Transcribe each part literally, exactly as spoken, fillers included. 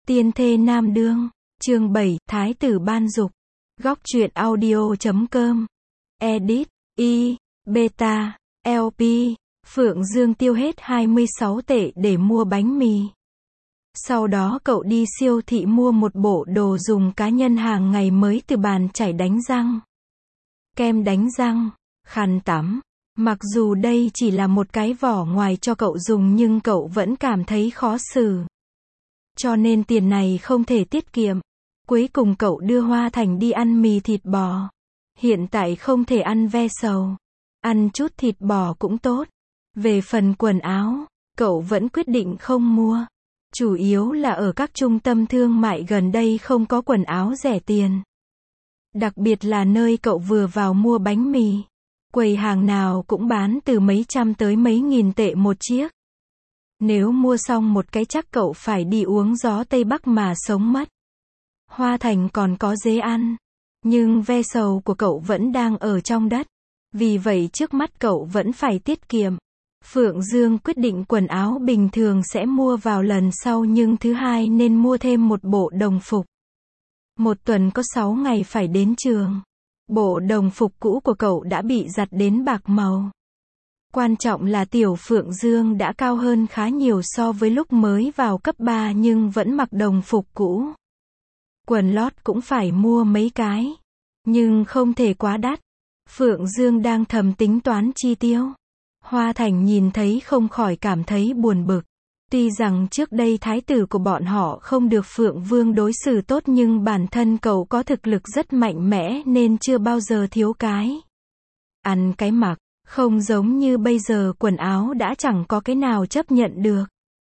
Tiên thê nam đương, chương bảy, Thái tử ban dục. Góc truyện audio chấm com. Edit, I, Beta, lờ pê. Phượng Dương tiêu hết hai mươi sáu tệ để mua bánh mì. Sau đó cậu đi siêu thị mua một bộ đồ dùng cá nhân hàng ngày mới từ bàn chải đánh răng, kem đánh răng, khăn tắm. Mặc dù đây chỉ là một cái vỏ ngoài cho cậu dùng nhưng cậu vẫn cảm thấy khó xử. Cho nên tiền này không thể tiết kiệm. Cuối cùng cậu đưa Hoa Thành đi ăn mì thịt bò. Hiện tại không thể ăn ve sầu. Ăn chút thịt bò cũng tốt. Về phần quần áo, cậu vẫn quyết định không mua. Chủ yếu là ở các trung tâm thương mại gần đây không có quần áo rẻ tiền. Đặc biệt là nơi cậu vừa vào mua bánh mì. Quầy hàng nào cũng bán từ mấy trăm tới mấy nghìn tệ một chiếc. Nếu mua xong một cái chắc cậu phải đi uống gió Tây Bắc mà sống mất. Hoa Thành còn có dế ăn. Nhưng ve sầu của cậu vẫn đang ở trong đất. Vì vậy trước mắt cậu vẫn phải tiết kiệm. Phượng Dương quyết định quần áo bình thường sẽ mua vào lần sau nhưng thứ hai nên mua thêm một bộ đồng phục. Một tuần có sáu ngày phải đến trường. Bộ đồng phục cũ của cậu đã bị giặt đến bạc màu. Quan trọng là tiểu Phượng Dương đã cao hơn khá nhiều so với lúc mới vào cấp ba nhưng vẫn mặc đồng phục cũ. Quần lót cũng phải mua mấy cái. Nhưng không thể quá đắt. Phượng Dương đang thầm tính toán chi tiêu. Hoa Thành nhìn thấy không khỏi cảm thấy buồn bực. Tuy rằng trước đây thái tử của bọn họ không được Phượng Vương đối xử tốt nhưng bản thân cậu có thực lực rất mạnh mẽ nên chưa bao giờ thiếu cái ăn cái mặc. Không giống như bây giờ quần áo đã chẳng có cái nào chấp nhận được.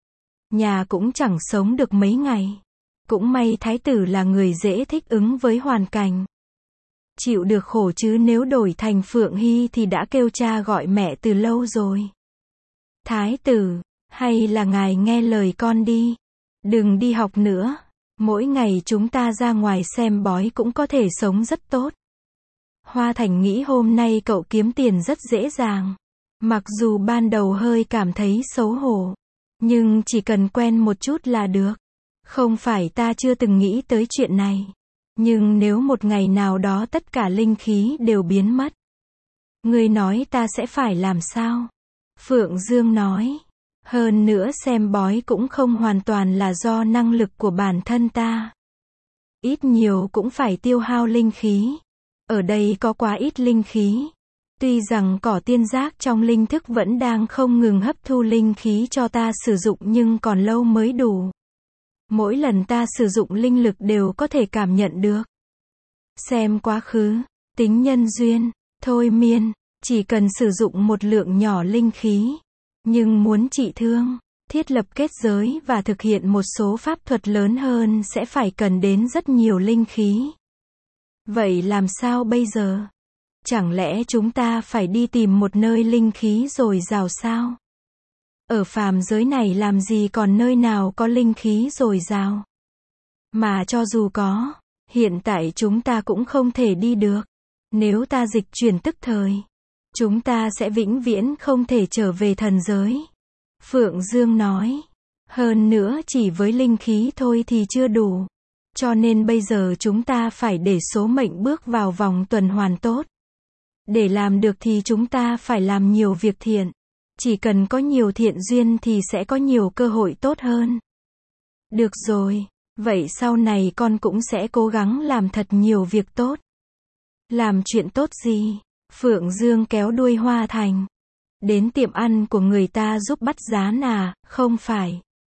Nhà cũng chẳng sống được mấy ngày. Cũng may thái tử là người dễ thích ứng với hoàn cảnh. Chịu được khổ chứ nếu đổi thành Phượng Hy thì đã kêu cha gọi mẹ từ lâu rồi. Thái tử, hay là ngài nghe lời con đi. Đừng đi học nữa. Mỗi ngày chúng ta ra ngoài xem bói cũng có thể sống rất tốt. Hoa Thành nghĩ hôm nay cậu kiếm tiền rất dễ dàng. Mặc dù ban đầu hơi cảm thấy xấu hổ. Nhưng chỉ cần quen một chút là được. Không phải ta chưa từng nghĩ tới chuyện này. Nhưng nếu một ngày nào đó tất cả linh khí đều biến mất. Ngươi nói ta sẽ phải làm sao? Phượng Dương nói. Hơn nữa xem bói cũng không hoàn toàn là do năng lực của bản thân ta. Ít nhiều cũng phải tiêu hao linh khí. Ở đây có quá ít linh khí. Tuy rằng cỏ tiên giác trong linh thức vẫn đang không ngừng hấp thu linh khí cho ta sử dụng nhưng còn lâu mới đủ. Mỗi lần ta sử dụng linh lực đều có thể cảm nhận được. Xem quá khứ, tính nhân duyên, thôi miên, chỉ cần sử dụng một lượng nhỏ linh khí. Nhưng muốn trị thương, thiết lập kết giới và thực hiện một số pháp thuật lớn hơn sẽ phải cần đến rất nhiều linh khí. Vậy làm sao bây giờ? Chẳng lẽ chúng ta phải đi tìm một nơi linh khí dồi dào sao? Ở phàm giới này làm gì còn nơi nào có linh khí dồi dào? Mà cho dù có, hiện tại chúng ta cũng không thể đi được. Nếu ta dịch chuyển tức thời, chúng ta sẽ vĩnh viễn không thể trở về thần giới. Phượng Dương nói. Hơn nữa chỉ với linh khí thôi thì chưa đủ. Cho nên bây giờ chúng ta phải để số mệnh bước vào vòng tuần hoàn tốt. Để làm được thì chúng ta phải làm nhiều việc thiện. Chỉ cần có nhiều thiện duyên thì sẽ có nhiều cơ hội tốt hơn. Được rồi, vậy sau này con cũng sẽ cố gắng làm thật nhiều việc tốt. Làm chuyện tốt gì? Phượng Dương kéo đuôi Hoa Thành. Đến tiệm ăn của người ta giúp bắt rán à? Không phải.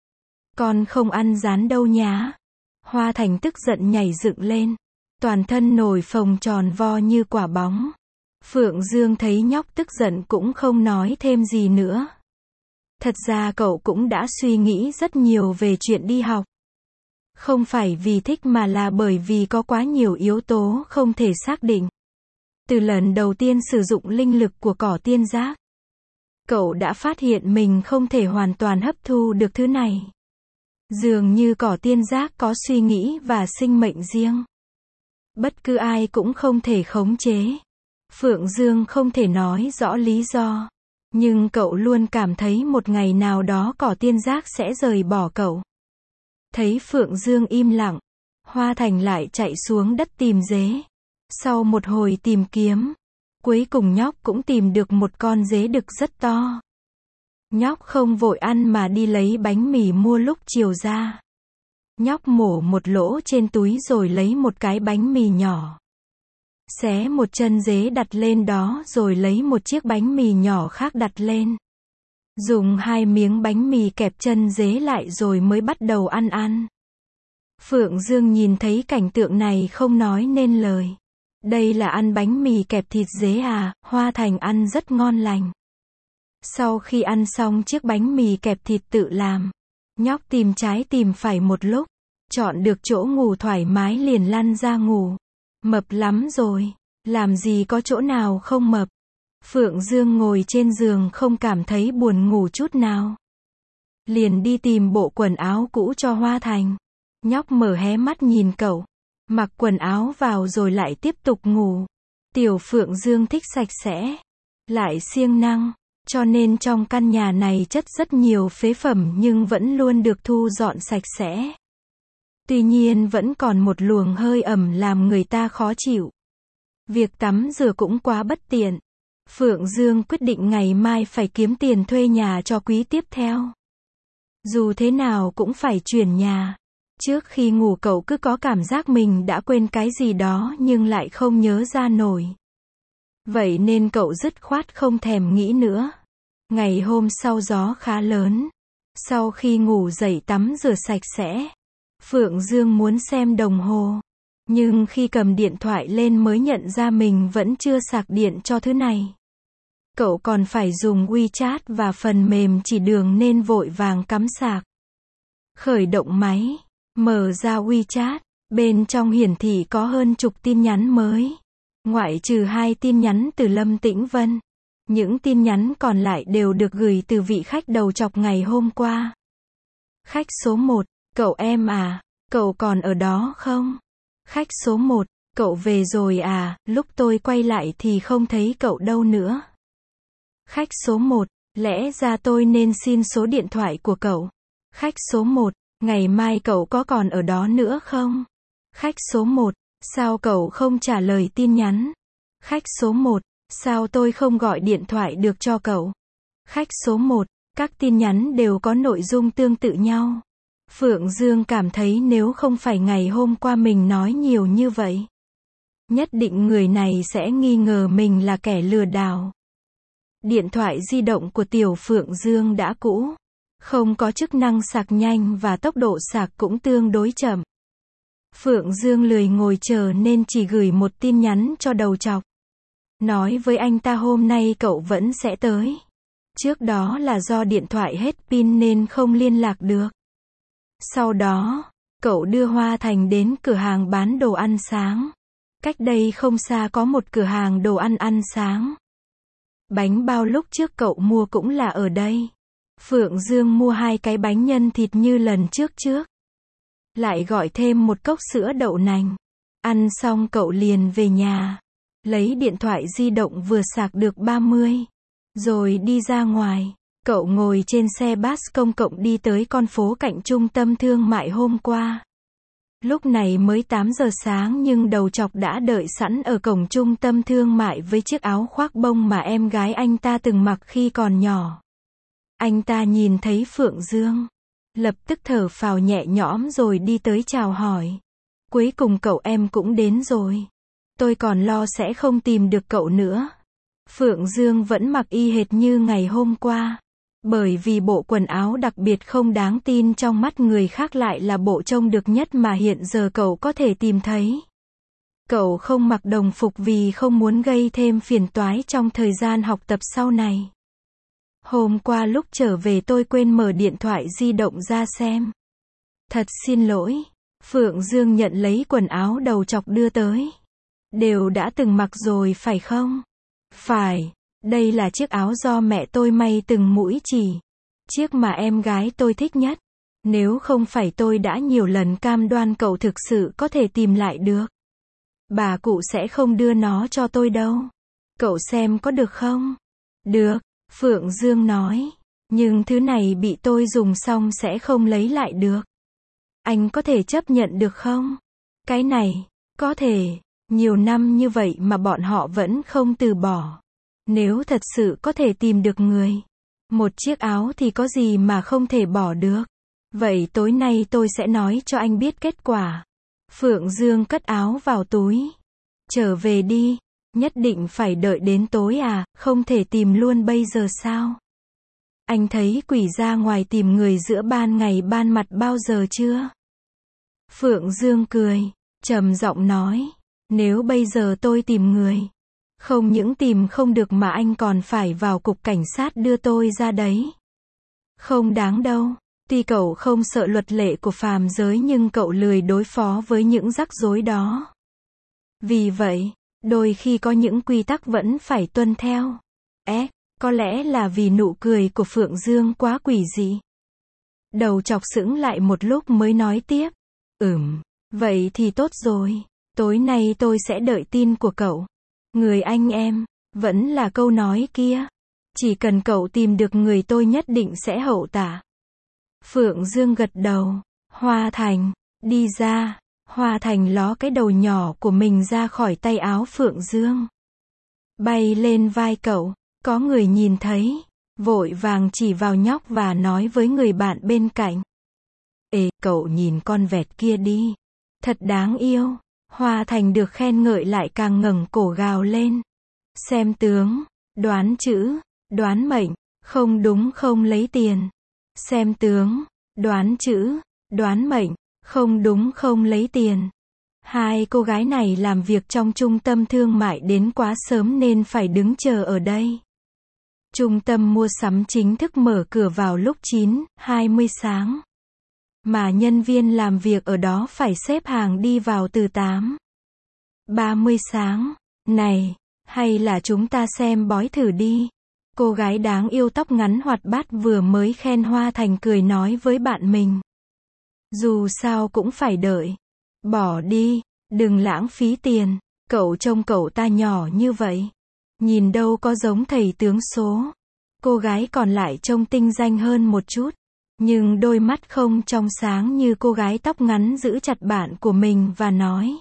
Con không ăn rán đâu nhá. Hoa Thành tức giận nhảy dựng lên. Toàn thân nổi phồng tròn vo như quả bóng. Phượng Dương thấy nhóc tức giận cũng không nói thêm gì nữa. Thật ra cậu cũng đã suy nghĩ rất nhiều về chuyện đi học. Không phải vì thích mà là bởi vì có quá nhiều yếu tố không thể xác định. Từ lần đầu tiên sử dụng linh lực của cỏ tiên giác, cậu đã phát hiện mình không thể hoàn toàn hấp thu được thứ này. Dường như cỏ tiên giác có suy nghĩ và sinh mệnh riêng. Bất cứ ai cũng không thể khống chế. Phượng Dương không thể nói rõ lý do. Nhưng cậu luôn cảm thấy một ngày nào đó cỏ tiên giác sẽ rời bỏ cậu. Thấy Phượng Dương im lặng, Hoa Thành lại chạy xuống đất tìm dế. Sau một hồi tìm kiếm, cuối cùng nhóc cũng tìm được một con dế đực rất to. Nhóc không vội ăn mà đi lấy bánh mì mua lúc chiều ra. Nhóc mổ một lỗ trên túi rồi lấy một cái bánh mì nhỏ. Xé một chân dế đặt lên đó rồi lấy một chiếc bánh mì nhỏ khác đặt lên. Dùng hai miếng bánh mì kẹp chân dế lại rồi mới bắt đầu ăn ăn. Phượng Dương nhìn thấy cảnh tượng này không nói nên lời. Đây là ăn bánh mì kẹp thịt dế à? Hoa Thành ăn rất ngon lành. Sau khi ăn xong chiếc bánh mì kẹp thịt tự làm, nhóc tìm trái tìm phải một lúc, chọn được chỗ ngủ thoải mái liền lăn ra ngủ. Mập lắm rồi, làm gì có chỗ nào không mập. Phượng Dương ngồi trên giường không cảm thấy buồn ngủ chút nào. Liền đi tìm bộ quần áo cũ cho Hoa Thành. Nhóc mở hé mắt nhìn cậu, mặc quần áo vào rồi lại tiếp tục ngủ. Tiểu Phượng Dương thích sạch sẽ, lại siêng năng, cho nên trong căn nhà này chất rất nhiều phế phẩm nhưng vẫn luôn được thu dọn sạch sẽ. Tuy nhiên vẫn còn một luồng hơi ẩm làm người ta khó chịu. Việc tắm rửa cũng quá bất tiện. Phượng Dương quyết định ngày mai phải kiếm tiền thuê nhà cho quý tiếp theo. Dù thế nào cũng phải chuyển nhà. Trước khi ngủ cậu cứ có cảm giác mình đã quên cái gì đó nhưng lại không nhớ ra nổi. Vậy nên cậu dứt khoát không thèm nghĩ nữa. Ngày hôm sau gió khá lớn. Sau khi ngủ dậy tắm rửa sạch sẽ, Phượng Dương muốn xem đồng hồ. Nhưng khi cầm điện thoại lên mới nhận ra mình vẫn chưa sạc điện cho thứ này. Cậu còn phải dùng WeChat và phần mềm chỉ đường nên vội vàng cắm sạc. Khởi động máy, mở ra WeChat, bên trong hiển thị có hơn chục tin nhắn mới. Ngoại trừ hai tin nhắn từ Lâm Tĩnh Vân. Những tin nhắn còn lại đều được gửi từ vị khách đầu chọc ngày hôm qua. Khách số một, cậu em à, cậu còn ở đó không? Khách số một, cậu về rồi à, lúc tôi quay lại thì không thấy cậu đâu nữa. Khách số một, lẽ ra tôi nên xin số điện thoại của cậu. Khách số một, ngày mai cậu có còn ở đó nữa không? Khách số một, sao cậu không trả lời tin nhắn? Khách số một, sao tôi không gọi điện thoại được cho cậu? Khách số một, các tin nhắn đều có nội dung tương tự nhau. Phượng Dương cảm thấy nếu không phải ngày hôm qua mình nói nhiều như vậy, nhất định người này sẽ nghi ngờ mình là kẻ lừa đảo. Điện thoại di động của Tiểu Phượng Dương đã cũ, không có chức năng sạc nhanh và tốc độ sạc cũng tương đối chậm. Phượng Dương lười ngồi chờ nên chỉ gửi một tin nhắn cho đầu chọc. Nói với anh ta hôm nay cậu vẫn sẽ tới. Trước đó là do điện thoại hết pin nên không liên lạc được. Sau đó, cậu đưa Hoa Thành đến cửa hàng bán đồ ăn sáng. Cách đây không xa có một cửa hàng đồ ăn ăn sáng. Bánh bao lúc trước cậu mua cũng là ở đây. Phượng Dương mua hai cái bánh nhân thịt như lần trước trước. Lại gọi thêm một cốc sữa đậu nành. Ăn xong cậu liền về nhà. Lấy điện thoại di động vừa sạc được ba mươi. Rồi đi ra ngoài. Cậu ngồi trên xe bus công cộng đi tới con phố cạnh trung tâm thương mại hôm qua. Lúc này mới tám giờ sáng nhưng đầu chọc đã đợi sẵn ở cổng trung tâm thương mại với chiếc áo khoác bông mà em gái anh ta từng mặc khi còn nhỏ. Anh ta nhìn thấy Phượng Dương, lập tức thở phào nhẹ nhõm rồi đi tới chào hỏi. Cuối cùng cậu em cũng đến rồi. Tôi còn lo sẽ không tìm được cậu nữa. Phượng Dương vẫn mặc y hệt như ngày hôm qua. Bởi vì bộ quần áo đặc biệt không đáng tin trong mắt người khác lại là bộ trông được nhất mà hiện giờ cậu có thể tìm thấy. Cậu không mặc đồng phục vì không muốn gây thêm phiền toái trong thời gian học tập sau này. Hôm qua lúc trở về tôi quên mở điện thoại di động ra xem. Thật xin lỗi. Phượng Dương nhận lấy quần áo đầu chọc đưa tới. Đều đã từng mặc rồi phải không? Phải. Đây là chiếc áo do mẹ tôi may từng mũi chỉ. Chiếc mà em gái tôi thích nhất. Nếu không phải tôi đã nhiều lần cam đoan cậu thực sự có thể tìm lại được. Bà cụ sẽ không đưa nó cho tôi đâu. Cậu xem có được không? Được, Phượng Dương nói. Nhưng thứ này bị tôi dùng xong sẽ không lấy lại được. Anh có thể chấp nhận được không? Cái này, có thể, nhiều năm như vậy mà bọn họ vẫn không từ bỏ. Nếu thật sự có thể tìm được người, một chiếc áo thì có gì mà không thể bỏ được. Vậy tối nay tôi sẽ nói cho anh biết kết quả. Phượng Dương cất áo vào túi. Trở về đi, nhất định phải đợi đến tối à, không thể tìm luôn bây giờ sao? Anh thấy quỷ ra ngoài tìm người giữa ban ngày ban mặt bao giờ chưa? Phượng Dương cười, trầm giọng nói, nếu bây giờ tôi tìm người, không những tìm không được mà anh còn phải vào cục cảnh sát đưa tôi ra đấy. Không đáng đâu, tuy cậu không sợ luật lệ của phàm giới nhưng cậu lười đối phó với những rắc rối đó. Vì vậy, đôi khi có những quy tắc vẫn phải tuân theo. Ế, có lẽ là vì nụ cười của Phượng Dương quá quỷ dị. Đầu chọc sững lại một lúc mới nói tiếp. Ừm, vậy thì tốt rồi. Tối nay tôi sẽ đợi tin của cậu. Người anh em, vẫn là câu nói kia. Chỉ cần cậu tìm được người tôi nhất định sẽ hậu tạ. Phượng Dương gật đầu. Hoa Thành, đi ra. Hoa Thành ló cái đầu nhỏ của mình ra khỏi tay áo Phượng Dương. Bay lên vai cậu, có người nhìn thấy, vội vàng chỉ vào nhóc và nói với người bạn bên cạnh. Ê, cậu nhìn con vẹt kia đi. Thật đáng yêu. Hoa Thành được khen ngợi lại càng ngẩng cổ gào lên. Xem tướng, đoán chữ, đoán mệnh, không đúng không lấy tiền. Xem tướng, đoán chữ, đoán mệnh, không đúng không lấy tiền. Hai cô gái này làm việc trong trung tâm thương mại đến quá sớm nên phải đứng chờ ở đây. Trung tâm mua sắm chính thức mở cửa vào lúc chín hai mươi sáng. Mà nhân viên làm việc ở đó phải xếp hàng đi vào từ tám ba mươi sáng. Này, hay là chúng ta xem bói thử đi. Cô gái đáng yêu tóc ngắn hoạt bát vừa mới khen Hoa Thành cười nói với bạn mình. Dù sao cũng phải đợi. Bỏ đi, đừng lãng phí tiền. Cậu trông cậu ta nhỏ như vậy. Nhìn đâu có giống thầy tướng số. Cô gái còn lại trông tinh danh hơn một chút. Nhưng đôi mắt không trong sáng như cô gái tóc ngắn giữ chặt bạn của mình và nói.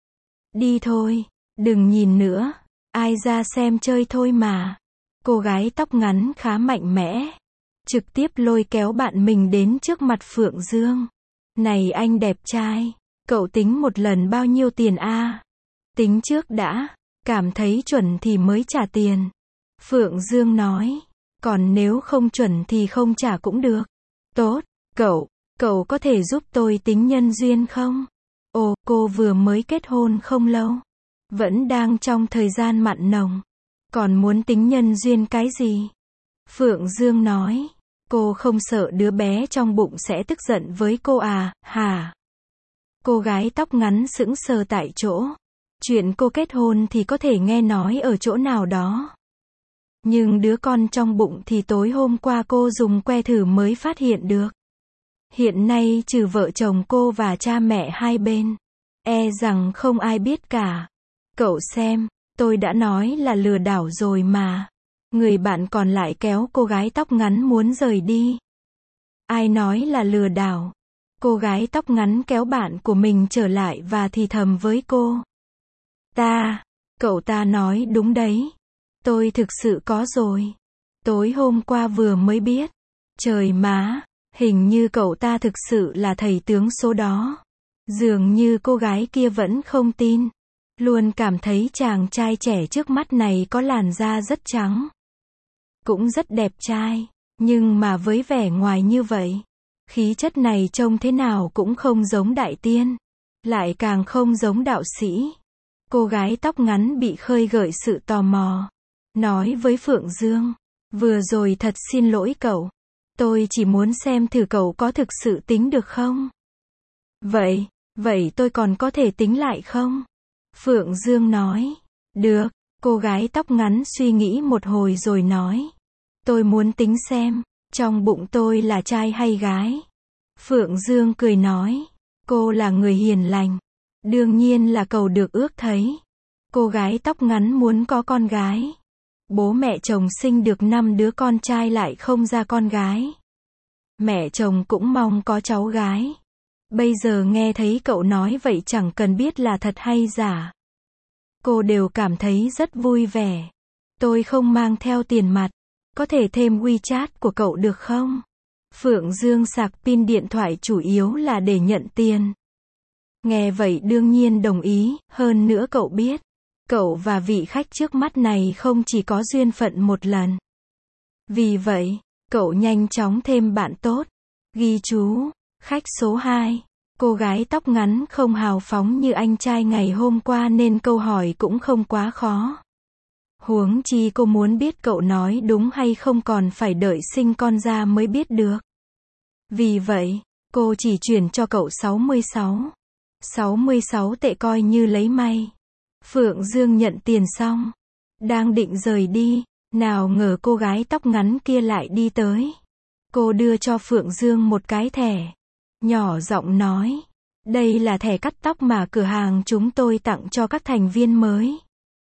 Đi thôi, đừng nhìn nữa. Ai ra xem chơi thôi mà. Cô gái tóc ngắn khá mạnh mẽ. Trực tiếp lôi kéo bạn mình đến trước mặt Phượng Dương. Này anh đẹp trai, cậu tính một lần bao nhiêu tiền a? Tính trước đã, cảm thấy chuẩn thì mới trả tiền. Phượng Dương nói, còn nếu không chuẩn thì không trả cũng được. Tốt, cậu, cậu có thể giúp tôi tính nhân duyên không? Ồ, cô vừa mới kết hôn không lâu. Vẫn đang trong thời gian mặn nồng. Còn muốn tính nhân duyên cái gì? Phượng Dương nói, cô không sợ đứa bé trong bụng sẽ tức giận với cô à, hả? Cô gái tóc ngắn sững sờ tại chỗ. Chuyện cô kết hôn thì có thể nghe nói ở chỗ nào đó. Nhưng đứa con trong bụng thì tối hôm qua cô dùng que thử mới phát hiện được. Hiện nay trừ vợ chồng cô và cha mẹ hai bên, e rằng không ai biết cả. Cậu xem, tôi đã nói là lừa đảo rồi mà. Người bạn còn lại kéo cô gái tóc ngắn muốn rời đi. Ai nói là lừa đảo? Cô gái tóc ngắn kéo bạn của mình trở lại và thì thầm với cô. Ta, cậu ta nói đúng đấy. Tôi thực sự có rồi. Tối hôm qua vừa mới biết. Trời má, hình như cậu ta thực sự là thầy tướng số đó. Dường như cô gái kia vẫn không tin. Luôn cảm thấy chàng trai trẻ trước mắt này có làn da rất trắng. Cũng rất đẹp trai. Nhưng mà với vẻ ngoài như vậy, khí chất này trông thế nào cũng không giống đại tiên. Lại càng không giống đạo sĩ. Cô gái tóc ngắn bị khơi gợi sự tò mò. Nói với Phượng Dương. Vừa rồi thật xin lỗi cậu. Tôi chỉ muốn xem thử cậu có thực sự tính được không? Vậy, vậy tôi còn có thể tính lại không? Phượng Dương nói. Được, cô gái tóc ngắn suy nghĩ một hồi rồi nói. Tôi muốn tính xem, trong bụng tôi là trai hay gái? Phượng Dương cười nói. Cô là người hiền lành. Đương nhiên là cầu được ước thấy. Cô gái tóc ngắn muốn có con gái. Bố mẹ chồng sinh được năm đứa con trai lại không ra con gái. Mẹ chồng cũng mong có cháu gái. Bây giờ nghe thấy cậu nói vậy chẳng cần biết là thật hay giả. Cô đều cảm thấy rất vui vẻ. Tôi không mang theo tiền mặt. Có thể thêm WeChat của cậu được không? Phượng Dương sạc pin điện thoại chủ yếu là để nhận tiền. Nghe vậy đương nhiên đồng ý, hơn nữa cậu biết. Cậu và vị khách trước mắt này không chỉ có duyên phận một lần. Vì vậy, cậu nhanh chóng thêm bạn tốt. Ghi chú, khách số hai. Cô gái tóc ngắn không hào phóng như anh trai ngày hôm qua nên câu hỏi cũng không quá khó. Huống chi cô muốn biết cậu nói đúng hay không còn phải đợi sinh con ra mới biết được. Vì vậy, cô chỉ chuyển cho cậu sáu mươi sáu. sáu mươi sáu tệ coi như lấy may. Phượng Dương nhận tiền xong. Đang định rời đi, nào ngờ cô gái tóc ngắn kia lại đi tới. Cô đưa cho Phượng Dương một cái thẻ. Nhỏ giọng nói. Đây là thẻ cắt tóc mà cửa hàng chúng tôi tặng cho các thành viên mới.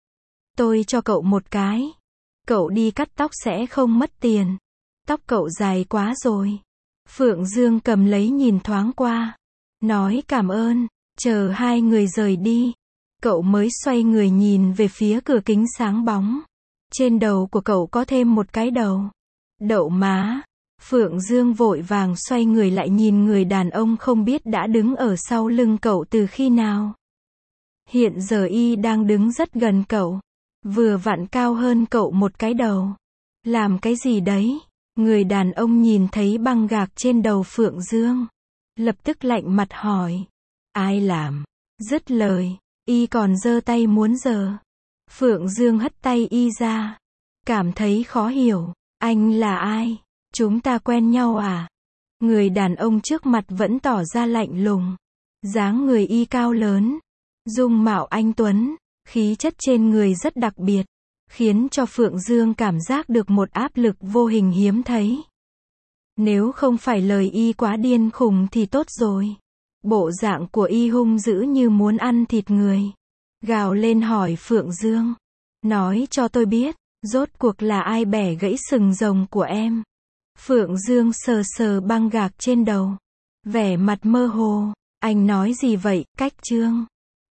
Tôi cho cậu một cái. Cậu đi cắt tóc sẽ không mất tiền. Tóc cậu dài quá rồi. Phượng Dương cầm lấy nhìn thoáng qua. Nói cảm ơn. Chờ hai người rời đi. Cậu mới xoay người nhìn về phía cửa kính sáng bóng. Trên đầu của cậu có thêm một cái đầu. Đậu má. Phượng Dương vội vàng xoay người lại nhìn người đàn ông không biết đã đứng ở sau lưng cậu từ khi nào. Hiện giờ y đang đứng rất gần cậu. Vừa vặn cao hơn cậu một cái đầu. Làm cái gì đấy? Người đàn ông nhìn thấy băng gạc trên đầu Phượng Dương. Lập tức lạnh mặt hỏi. Ai làm? Dứt lời. Y còn giơ tay muốn giở. Phượng Dương hất tay y ra. Cảm thấy khó hiểu. Anh là ai? Chúng ta quen nhau à? Người đàn ông trước mặt vẫn tỏ ra lạnh lùng. Dáng người y cao lớn. Dung mạo anh tuấn. Khí chất trên người rất đặc biệt. Khiến cho Phượng Dương cảm giác được một áp lực vô hình hiếm thấy. Nếu không phải lời y quá điên khùng thì tốt rồi. Bộ dạng của y hung dữ như muốn ăn thịt người. Gào lên hỏi Phượng Dương. Nói cho tôi biết, rốt cuộc là ai bẻ gãy sừng rồng của em? Phượng Dương sờ sờ băng gạc trên đầu. Vẻ mặt mơ hồ. Anh nói gì vậy, Cách Trương?